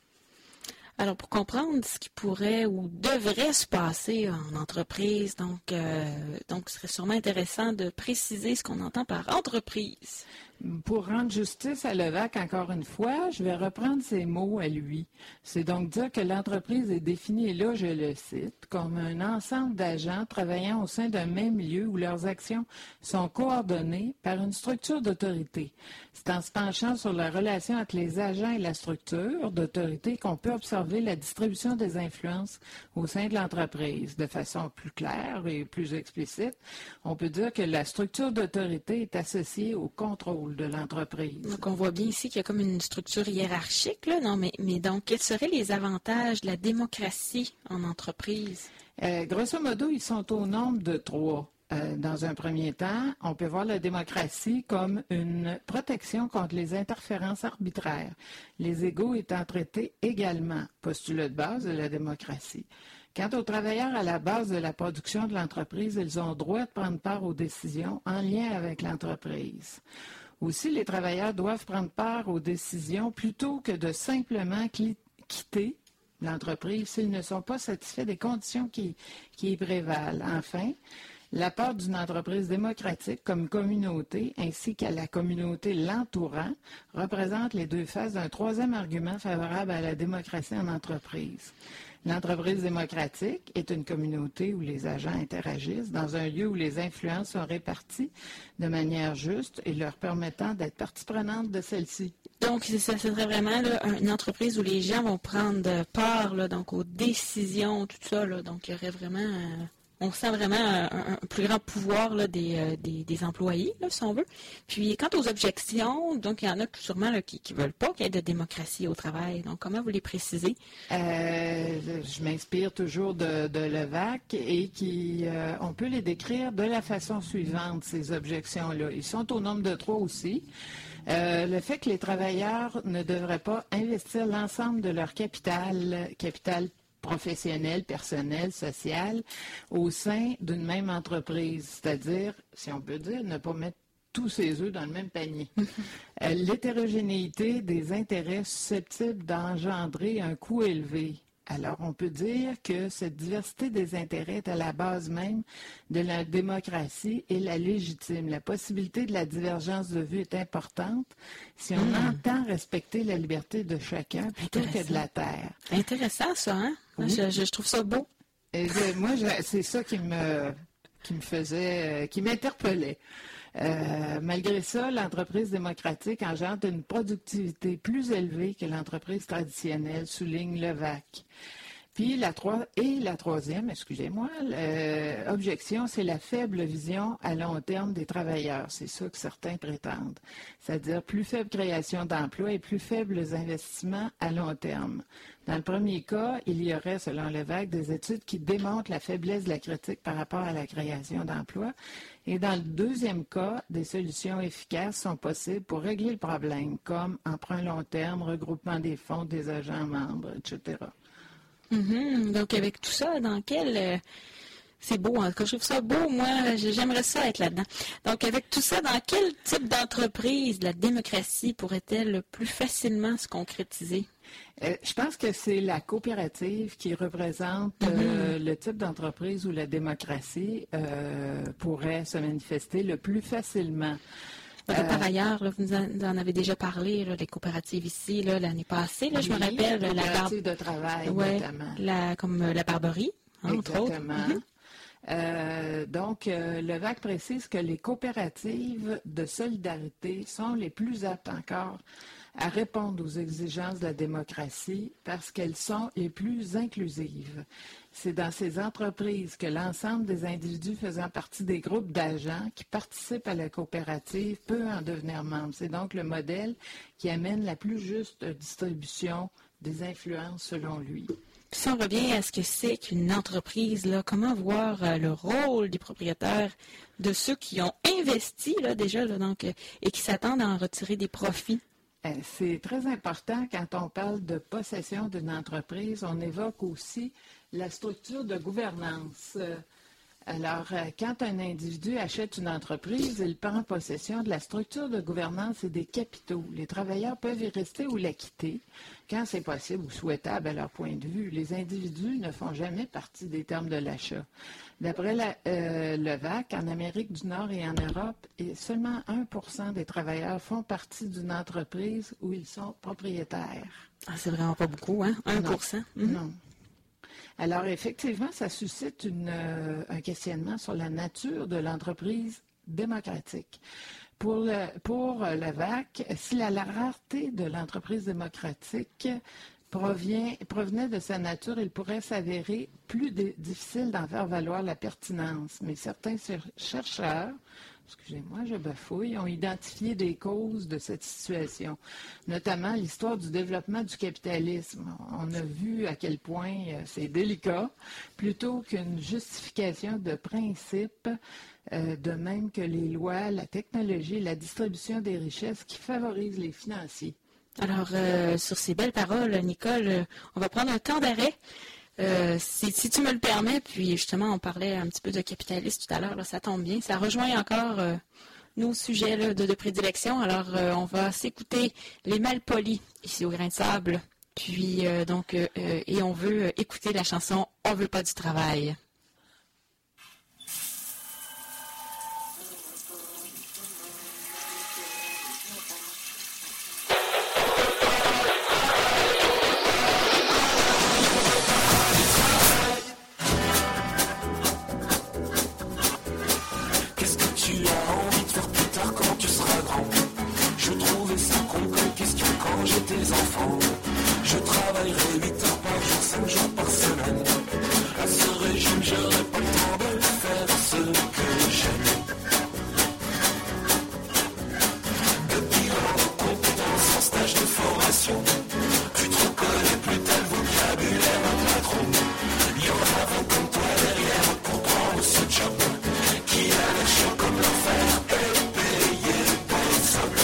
Alors, pour comprendre ce qui pourrait ou devrait se passer en entreprise, donc, euh, donc ce serait sûrement intéressant de préciser ce qu'on entend par entreprise. Pour rendre justice à Levac, encore une fois, je vais reprendre ses mots à lui. C'est donc dire que l'entreprise est définie, et là je le cite, comme un ensemble d'agents travaillant au sein d'un même lieu où leurs actions sont coordonnées par une structure d'autorité. C'est en se penchant sur la relation entre les agents et la structure d'autorité qu'on peut observer la distribution des influences au sein de l'entreprise. De façon plus claire et plus explicite, on peut dire que la structure d'autorité est associée au contrôle de l'entreprise. Donc, on voit bien ici qu'il y a comme une structure hiérarchique, là. Non, mais, mais donc, quels seraient les avantages de la démocratie en entreprise? Euh, grosso modo, ils sont au nombre de trois. Euh, dans un premier temps, on peut voir la démocratie comme une protection contre les interférences arbitraires, les égaux étant traités également, postulat de base de la démocratie. Quant aux travailleurs à la base de la production de l'entreprise, ils ont droit de prendre part aux décisions en lien avec l'entreprise. Aussi, les travailleurs doivent prendre part aux décisions plutôt que de simplement quitter l'entreprise s'ils ne sont pas satisfaits des conditions qui, qui y prévalent. Enfin, l'apport d'une entreprise démocratique comme communauté ainsi qu'à la communauté l'entourant représente les deux faces d'un troisième argument favorable à la démocratie en entreprise. L'entreprise démocratique est une communauté où les agents interagissent dans un lieu où les influences sont réparties de manière juste et leur permettant d'être partie prenante de celle-ci. Donc, ça serait vraiment là, une entreprise où les gens vont prendre part là, donc, aux décisions, tout ça. Là. Donc, il y aurait vraiment... Euh... On sent vraiment un, un plus grand pouvoir là, des, euh, des, des employés, là, si on veut. Puis, quant aux objections, donc il y en a sûrement là, qui ne veulent pas qu'il y ait de démocratie au travail. Donc, comment vous les précisez? Euh, je m'inspire toujours de, de Levac et qui, euh, on peut les décrire de la façon suivante, ces objections-là. Ils sont au nombre de trois aussi. Euh, le fait que les travailleurs ne devraient pas investir l'ensemble de leur capital, capital professionnel, personnel, social, au sein d'une même entreprise. C'est-à-dire, si on peut dire, ne pas mettre tous ses œufs dans le même panier. euh, l'hétérogénéité des intérêts susceptibles d'engendrer un coût élevé. Alors, on peut dire que cette diversité des intérêts est à la base même de la démocratie et la légitime. La possibilité de la divergence de vue est importante si on mmh. entend respecter la liberté de chacun plutôt que de la terre. Intéressant, ça, hein? Oui. Je, je, je trouve ça beau. Et je, moi, je, c'est ça qui me, qui me faisait, euh, qui m'interpellait. Euh, malgré ça, l'entreprise démocratique engendre une productivité plus élevée que l'entreprise traditionnelle, souligne Levac. Puis la trois, et la troisième, excusez-moi, l'objection, c'est la faible vision à long terme des travailleurs. C'est ça que certains prétendent. C'est-à-dire plus faible création d'emplois et plus faibles investissements à long terme. Dans le premier cas, il y aurait, selon Levac, des études qui démontrent la faiblesse de la critique par rapport à la création d'emplois. Et dans le deuxième cas, des solutions efficaces sont possibles pour régler le problème, comme emprunt long terme, regroupement des fonds des agents membres, et cetera. Mm-hmm. Donc, avec tout ça, dans quel... Euh, c'est beau, en tout cas, je trouve ça beau. Moi, j'aimerais ça être là-dedans. Donc, avec tout ça, dans quel type d'entreprise la démocratie pourrait-elle plus facilement se concrétiser? Euh, je pense que c'est la coopérative qui représente euh, mm-hmm. le type d'entreprise où la démocratie euh, pourrait se manifester le plus facilement. Euh, par ailleurs, là, vous en avez déjà parlé, là, les coopératives ici, là, l'année passée. Là, oui, je me rappelle. La coopérative bar... de travail, ouais, notamment. La, comme euh, la Barbarie, hein, entre autres. Exactement. Mm-hmm. Euh, donc, euh, Levac précise que les coopératives de solidarité sont les plus aptes encore à répondre aux exigences de la démocratie parce qu'elles sont les plus inclusives. C'est dans ces entreprises que l'ensemble des individus faisant partie des groupes d'agents qui participent à la coopérative peut en devenir membre. C'est donc le modèle qui amène la plus juste distribution des influences selon lui. Puis si on revient à ce que c'est qu'une entreprise, là, comment voir euh, le rôle des propriétaires, de ceux qui ont investi là, déjà là, donc, euh, et qui s'attendent à en retirer des profits? C'est très important quand on parle de possession d'une entreprise. On évoque aussi la structure de gouvernance. Alors, quand un individu achète une entreprise, il prend possession de la structure de gouvernance et des capitaux. Les travailleurs peuvent y rester ou la quitter quand c'est possible ou souhaitable à leur point de vue. Les individus ne font jamais partie des termes de l'achat. D'après la, euh, Levac, en Amérique du Nord et en Europe, et seulement un pour cent des travailleurs font partie d'une entreprise où ils sont propriétaires. Ah, c'est vraiment pas beaucoup, hein? un pour cent? Non. Mmh. non. Alors, effectivement, ça suscite une, euh, un questionnement sur la nature de l'entreprise démocratique. Pour, le, pour Levac, si la, la rareté de l'entreprise démocratique provient, provenait de sa nature, il pourrait s'avérer plus de, difficile d'en faire valoir la pertinence. Mais certains chercheurs, excusez-moi, je bafouille, ont identifié des causes de cette situation, notamment l'histoire du développement du capitalisme. On a vu à quel point c'est délicat, plutôt qu'une justification de principe, euh, de même que les lois, la technologie, la distribution des richesses qui favorisent les financiers. Alors, euh, sur ces belles paroles, Nicole, euh, on va prendre un temps d'arrêt. Euh, si, si tu me le permets, puis justement, on parlait un petit peu de capitalisme tout à l'heure, là, ça tombe bien. Ça rejoint encore euh, nos sujets là, de, de prédilection. Alors, euh, on va s'écouter Les Malpolis, ici au Grain de Sable. Puis, euh, donc, euh, euh, et on veut écouter la chanson « On veut pas du travail ». Je travaillerai huit heures par jour, cinq jours par semaine. À ce régime, j'aurai pas le temps de faire ce que j'aime. De bilan de compétences en stage de formation, tu te reconnais plus tel vocabulaire un patron. Il y en a vingt comme toi derrière pour prendre ce job qui a l'air chiant comme l'enfer et payer pour le sable.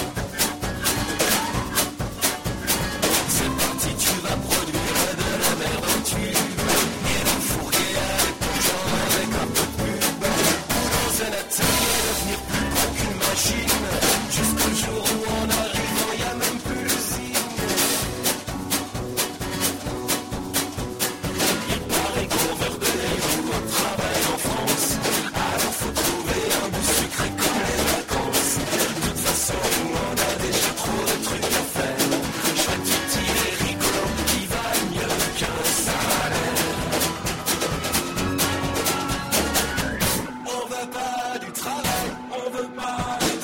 Jusqu'au jour où on arrive, il n'y a même plus l'usine. Il paraît qu'on veut redonner beaucoup de travail en France. Alors faut trouver un goût sucré comme les vacances. De toute façon, nous on a déjà trop de trucs à faire. Chouette, utile et rigolo qui valent mieux qu'un salaire. On veut pas du travail, on veut pas.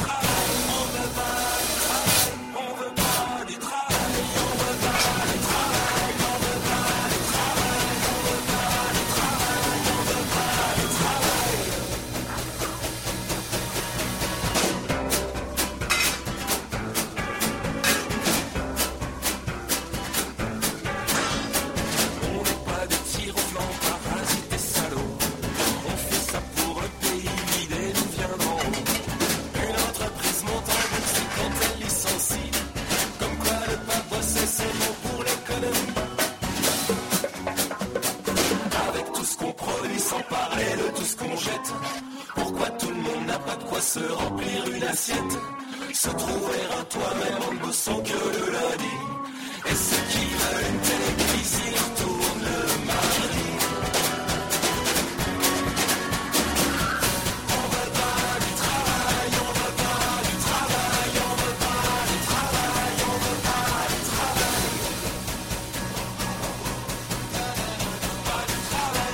Sans parler de tout ce qu'on jette. Pourquoi tout le monde n'a pas de quoi se remplir une assiette? Se trouver un toit même en ne bossant que le lundi. Et ceux qui veulent une télévision retournent le mardi. On veut pas du travail, on veut pas du travail, on veut pas du travail, on veut pas du travail. Pas du travail.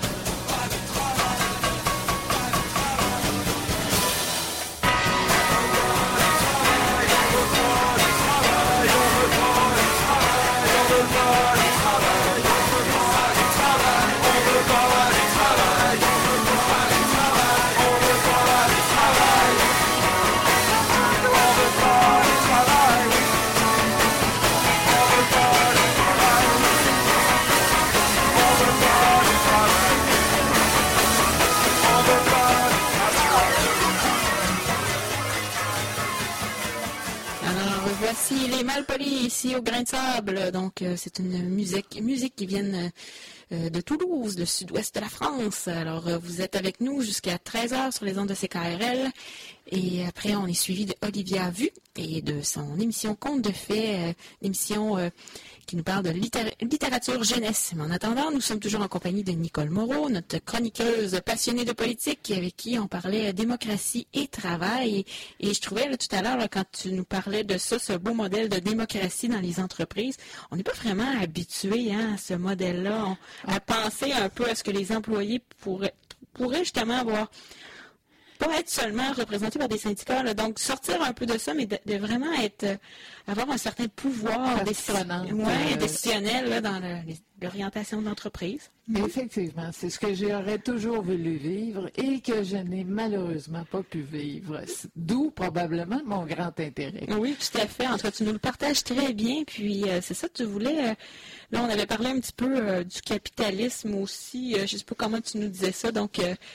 Voici Les Malpolis ici au Grain de Sable. Donc, euh, c'est une musique, musique qui vient euh, de Toulouse, le sud-ouest de la France. Alors, euh, vous êtes avec nous jusqu'à treize heures sur les ondes de C K R L. Et après, on est suivi de Olivia Vu et de son émission Contes de fées, euh, émission euh, qui nous parle de littér- littérature jeunesse. Mais en attendant, nous sommes toujours en compagnie de Nicole Moreau, notre chroniqueuse passionnée de politique, avec qui on parlait démocratie et travail. Et, et je trouvais là, tout à l'heure, là, quand tu nous parlais de ça, ce beau modèle de démocratie dans les entreprises, on n'est pas vraiment habitué hein, à ce modèle-là, on, à penser un peu à ce que les employés pourraient, pourraient justement avoir... pas être seulement représenté par des syndicats, là, donc sortir un peu de ça, mais de, de vraiment être, euh, avoir un certain pouvoir déci- ouais, euh... décisionnel là, dans le, les, l'orientation de l'entreprise. Effectivement, c'est ce que j'aurais toujours voulu vivre et que je n'ai malheureusement pas pu vivre, d'où probablement mon grand intérêt. Oui, tout à fait. En tout cas, tu nous le partages très bien, puis euh, c'est ça que tu voulais... Euh, là, on avait parlé un petit peu euh, du capitalisme aussi, euh, je ne sais pas comment tu nous disais ça, donc... Euh,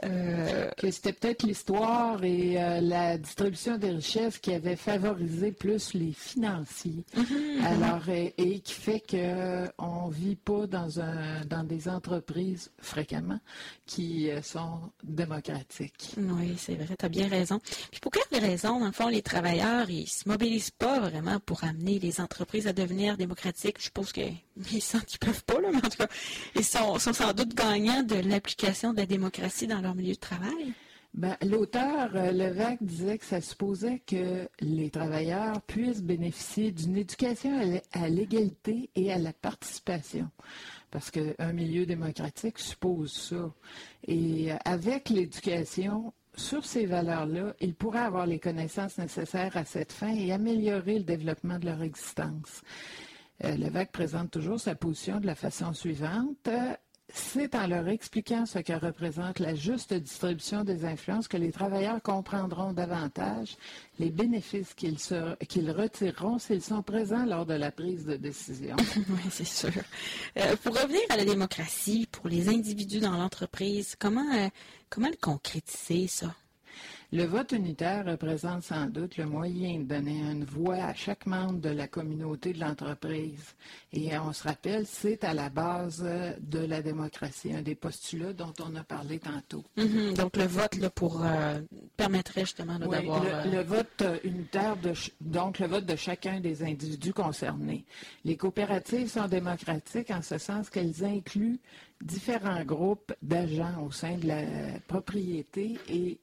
Euh, que c'était peut-être l'histoire et euh, la distribution des richesses qui avait favorisé plus les financiers. Mm-hmm. Alors, et, et qui fait qu'on ne vit pas dans, un, dans des entreprises fréquemment qui euh, sont démocratiques. Oui, c'est vrai, tu as bien raison. Puis pour quelle raison, dans le fond, les travailleurs, ils ne se mobilisent pas vraiment pour amener les entreprises à devenir démocratiques? Je suppose qu'ils sentent qu'ils ne peuvent pas, là, mais en tout cas, ils sont, sont sans doute gagnants de l'application de la démocratie dans leur milieu de travail. Ben, l'auteur euh, Levac disait que ça supposait que les travailleurs puissent bénéficier d'une éducation à l'égalité et à la participation. Parce qu'un milieu démocratique suppose ça. Et euh, avec l'éducation sur ces valeurs-là, ils pourraient avoir les connaissances nécessaires à cette fin et améliorer le développement de leur existence. Euh, Levac présente toujours sa position de la façon suivante. C'est en leur expliquant ce que représente la juste distribution des influences que les travailleurs comprendront davantage les bénéfices qu'ils, se, qu'ils retireront s'ils sont présents lors de la prise de décision. Oui, c'est sûr. Euh, pour revenir à la démocratie, pour les individus dans l'entreprise, comment, euh, comment le concrétiser, ça? Le vote unitaire représente sans doute le moyen de donner une voix à chaque membre de la communauté de l'entreprise. Et on se rappelle, c'est à la base de la démocratie, un des postulats dont on a parlé tantôt. Mm-hmm. Donc le vote là, pour euh, permettrait justement là, oui, d'avoir... Le, euh... le vote unitaire, de, donc le vote de chacun des individus concernés. Les coopératives sont démocratiques en ce sens qu'elles incluent différents groupes d'agents au sein de la propriété et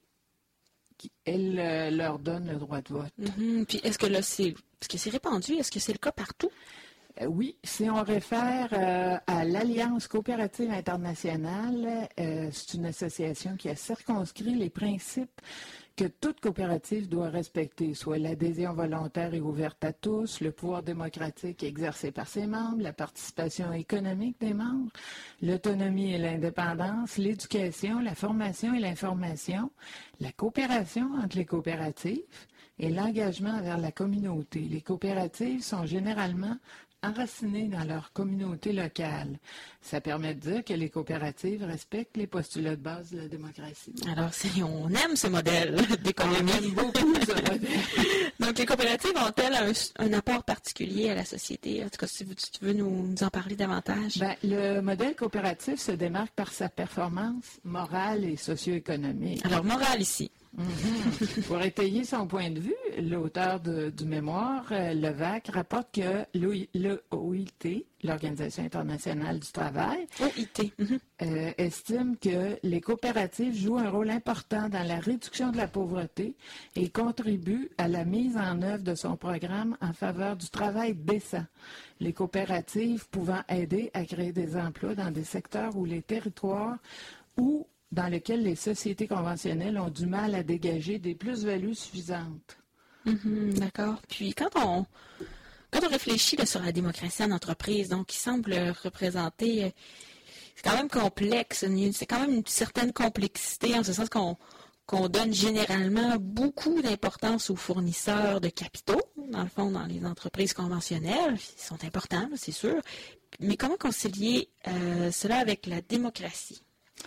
elle euh, leur donne le droit de vote. Mm-hmm. Puis est-ce que là, c'est, est-ce que c'est répandu? Est-ce que c'est le cas partout? Euh, oui, si on réfère euh, à l'Alliance coopérative internationale, euh, c'est une association qui a circonscrit les principes que toute coopérative doit respecter, soit l'adhésion volontaire et ouverte à tous, le pouvoir démocratique exercé par ses membres, la participation économique des membres, l'autonomie et l'indépendance, l'éducation, la formation et l'information, la coopération entre les coopératives et l'engagement envers la communauté. Les coopératives sont généralement enracinés dans leur communauté locale. Ça permet de dire que les coopératives respectent les postulats de base de la démocratie. Alors, c'est, on aime ce modèle d'économie. On aime beaucoup ce modèle. Donc, les coopératives ont-elles un, un apport particulier à la société? En tout cas, si tu veux nous, nous en parler davantage. Ben, le modèle coopératif se démarque par sa performance morale et socio-économique. Alors, morale ici. Mm-hmm. Pour étayer son point de vue, l'auteur de, du mémoire, euh, Levac, rapporte que l'O I T, l'Organisation internationale du travail, O I T. Mm-hmm. euh, estime que les coopératives jouent un rôle important dans la réduction de la pauvreté et contribuent à la mise en œuvre de son programme en faveur du travail décent. Les coopératives pouvant aider à créer des emplois dans des secteurs où les territoires ou dans lequel les sociétés conventionnelles ont du mal à dégager des plus-values suffisantes. Mm-hmm, d'accord. Puis quand on quand on réfléchit là, sur la démocratie en entreprise, donc qui semble représenter, euh, c'est quand même complexe, c'est quand même une certaine complexité en ce sens qu'on qu'on donne généralement beaucoup d'importance aux fournisseurs de capitaux, dans le fond, dans les entreprises conventionnelles. Ils sont importants, là, c'est sûr. Mais comment concilier euh, cela avec la démocratie?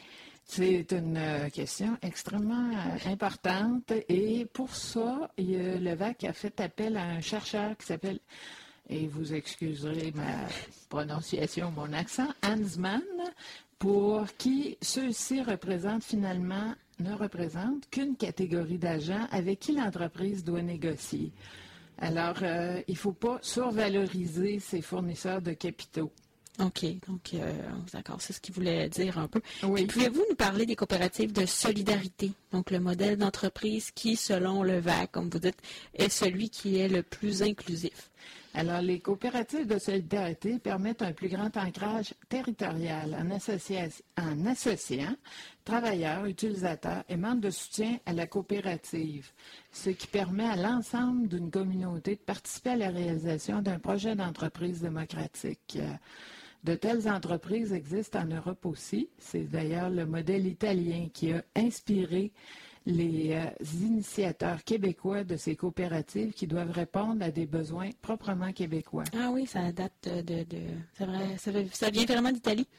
C'est une euh, question extrêmement euh, importante et pour ça, il, euh, Levac a fait appel à un chercheur qui s'appelle, et vous excuserez ma prononciation, mon accent, Hans Mann, pour qui ceux-ci représentent finalement, ne représentent qu'une catégorie d'agents avec qui l'entreprise doit négocier. Alors, euh, il ne faut pas survaloriser ces fournisseurs de capitaux. OK, donc euh, d'accord, c'est ce qu'il voulait dire un peu. Oui. Pouvez-vous nous parler des coopératives de solidarité, donc le modèle d'entreprise qui, selon Levac, comme vous dites, est celui qui est le plus inclusif? Alors, les coopératives de solidarité permettent un plus grand ancrage territorial en, associa- en associant travailleurs, utilisateurs et membres de soutien à la coopérative, ce qui permet à l'ensemble d'une communauté de participer à la réalisation d'un projet d'entreprise démocratique. De telles entreprises existent en Europe aussi. C'est d'ailleurs le modèle italien qui a inspiré les euh, initiateurs québécois de ces coopératives qui doivent répondre à des besoins proprement québécois. Ah oui, ça date de... de c'est vrai, ça, ça vient vraiment d'Italie?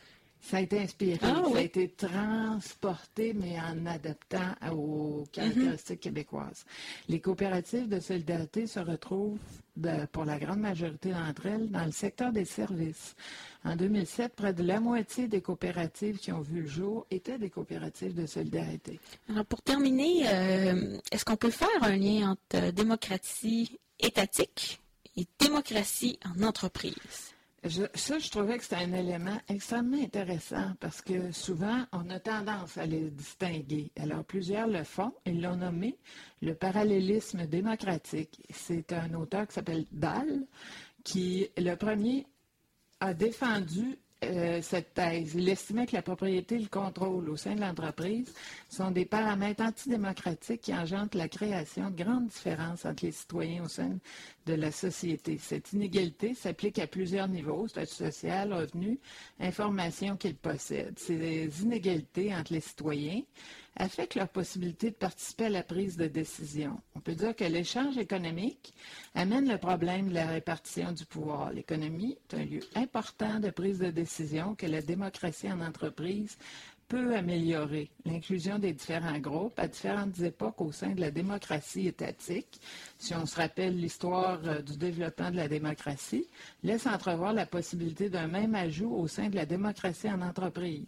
Ça a été inspiré, Ah, ça oui. a été transporté, mais en adaptant aux caractéristiques mm-hmm. québécoises. Les coopératives de solidarité se retrouvent, de, pour la grande majorité d'entre elles, dans le secteur des services. En deux mille sept, près de la moitié des coopératives qui ont vu le jour étaient des coopératives de solidarité. Alors, pour terminer, euh, est-ce qu'on peut faire un lien entre démocratie étatique et démocratie en entreprise? Je, ça, je trouvais que c'était un élément extrêmement intéressant parce que souvent, on a tendance à les distinguer. Alors, plusieurs le font. Ils l'ont nommé le parallélisme démocratique. C'est un auteur qui s'appelle Dahl qui, le premier, a défendu euh, cette thèse. Il estimait que la propriété et le contrôle au sein de l'entreprise sont des paramètres antidémocratiques qui engendrent la création de grandes différences entre les citoyens au sein de la société. Cette inégalité s'applique à plusieurs niveaux, statut social, revenu, information qu'ils possèdent. Ces inégalités entre les citoyens affectent leur possibilité de participer à la prise de décision. On peut dire que l'échange économique amène le problème de la répartition du pouvoir. L'économie est un lieu important de prise de décision que la démocratie en entreprise peut améliorer. L'inclusion des différents groupes à différentes époques au sein de la démocratie étatique, si on se rappelle l'histoire euh, du développement de la démocratie, laisse entrevoir la possibilité d'un même ajout au sein de la démocratie en entreprise.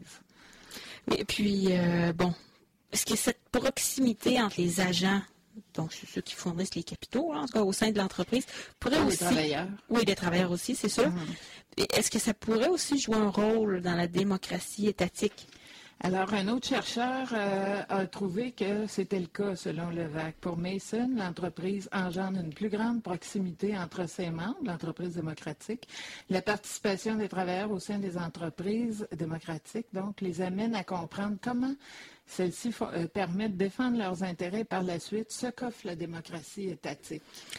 Et puis, euh, bon, est-ce que cette proximité entre les agents, donc ceux qui fournissent les capitaux, hein, en tout cas au sein de l'entreprise, pourrait Ou aussi... les travailleurs. Oui, les travailleurs aussi, c'est sûr. Mmh. Et est-ce que ça pourrait aussi jouer un rôle dans la démocratie étatique? Alors, un autre chercheur euh, a trouvé que c'était le cas selon Levac. Pour Mason, l'entreprise engendre une plus grande proximité entre ses membres, l'entreprise démocratique. La participation des travailleurs au sein des entreprises démocratiques, donc, les amène à comprendre comment celles-ci euh, permettent de défendre leurs intérêts par la suite, ce qu'offre la démocratie étatique.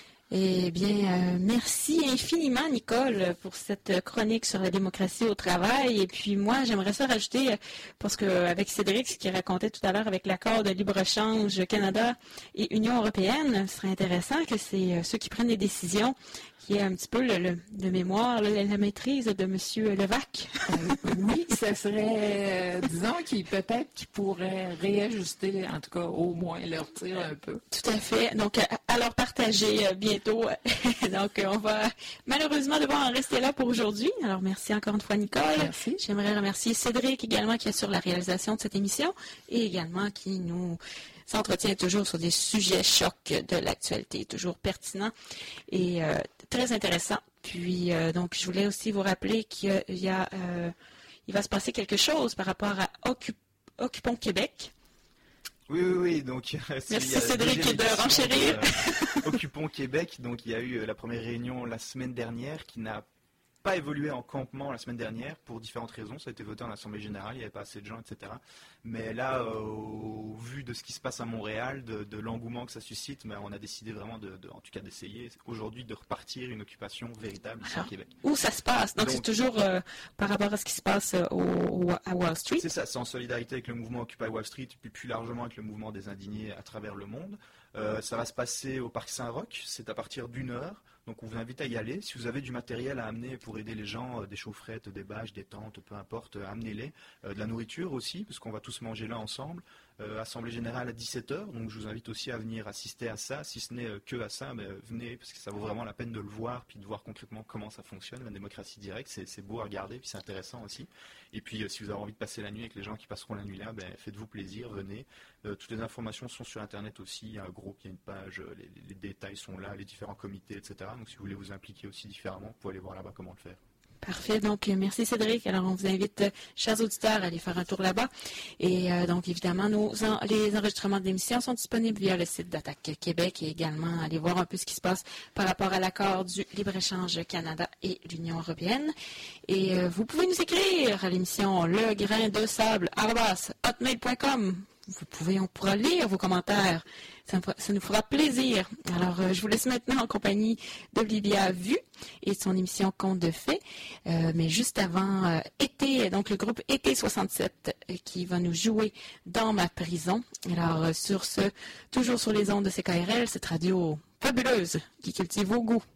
Eh bien, euh, merci infiniment, Nicole, pour cette chronique sur la démocratie au travail. Et puis moi, j'aimerais ça rajouter, parce qu'avec Cédric, ce qu'il racontait tout à l'heure avec l'accord de libre-échange Canada et Union européenne, ce serait intéressant que c'est ceux qui prennent les décisions qui aient un petit peu le, le, de mémoire, le, la maîtrise de M. Levac. Euh, oui, ça serait, euh, disons, qu'il peut-être qu'il pourrait réajuster, en tout cas, au moins leur tir un peu. Tout à fait. Donc, à, à leur partager euh, bientôt. Donc, on va malheureusement devoir en rester là pour aujourd'hui. Alors, merci encore une fois, Nicole. Merci. J'aimerais remercier Cédric également qui assure la réalisation de cette émission et également qui nous s'entretient toujours sur des sujets chocs de l'actualité, toujours pertinents et euh, très intéressants. Puis, euh, donc, je voulais aussi vous rappeler qu'il y a, euh, il va se passer quelque chose par rapport à Occup- Occupons Québec. Oui, oui, oui. Donc, merci Cédric de renchérir. De, euh, Occupons Québec. Donc, il y a eu la première réunion la semaine dernière qui n'a pas évolué en campement la semaine dernière pour différentes raisons. Ça a été voté en Assemblée générale, il n'y avait pas assez de gens, et cetera. Mais là, euh, au vu de ce qui se passe à Montréal, de, de l'engouement que ça suscite, mais on a décidé vraiment, de, de, en tout cas d'essayer aujourd'hui de repartir une occupation véritable ici à Québec. Où ça se passe? Donc, Donc c'est toujours euh, par rapport à ce qui se passe euh, au, au, à Wall Street? C'est ça, c'est en solidarité avec le mouvement Occupy Wall Street, puis plus largement avec le mouvement des indignés à travers le monde. Euh, ça va se passer au Parc Saint-Roch, c'est à partir d'une heure. Donc on vous invite à y aller. Si vous avez du matériel à amener pour aider les gens, euh, des chaufferettes, des bâches, des tentes, peu importe, euh, amenez-les. Euh, de la nourriture aussi, parce qu'on va tous manger là ensemble. Euh, Assemblée générale à dix-sept heures, donc je vous invite aussi à venir assister à ça. Si ce n'est euh, que à ça, mais, euh, venez, parce que ça vaut vraiment la peine de le voir, puis de voir concrètement comment ça fonctionne, la démocratie directe. C'est, c'est beau à regarder, puis c'est intéressant aussi. Et puis euh, si vous avez envie de passer la nuit avec les gens qui passeront la nuit là, ben, faites-vous plaisir, venez. Euh, toutes les informations sont sur Internet aussi, il y a un groupe, il y a une page, euh, les, les détails sont là, les différents comités, et cetera. Donc si vous voulez vous impliquer aussi différemment, vous pouvez aller voir là-bas comment le faire. Parfait. Donc, merci Cédric. Alors, on vous invite, euh, chers auditeurs, à aller faire un tour là-bas. Et euh, donc, évidemment, nos en, les enregistrements de l'émission sont disponibles via le site d'Attaque Québec et également aller voir un peu ce qui se passe par rapport à l'accord du libre-échange Canada et l'Union européenne. Et euh, vous pouvez nous écrire à l'émission le grain de sable arobase hotmail point com. Vous pouvez, on pourra lire vos commentaires. Ça, ça nous fera plaisir. Alors, euh, je vous laisse maintenant en compagnie d'Olivia Vu et de son émission Contes de fées. Euh, mais juste avant euh, Été, donc le groupe Été soixante-sept euh, qui va nous jouer dans ma prison. Alors, euh, sur ce, toujours sur les ondes de C K R L, cette radio fabuleuse qui cultive vos goûts.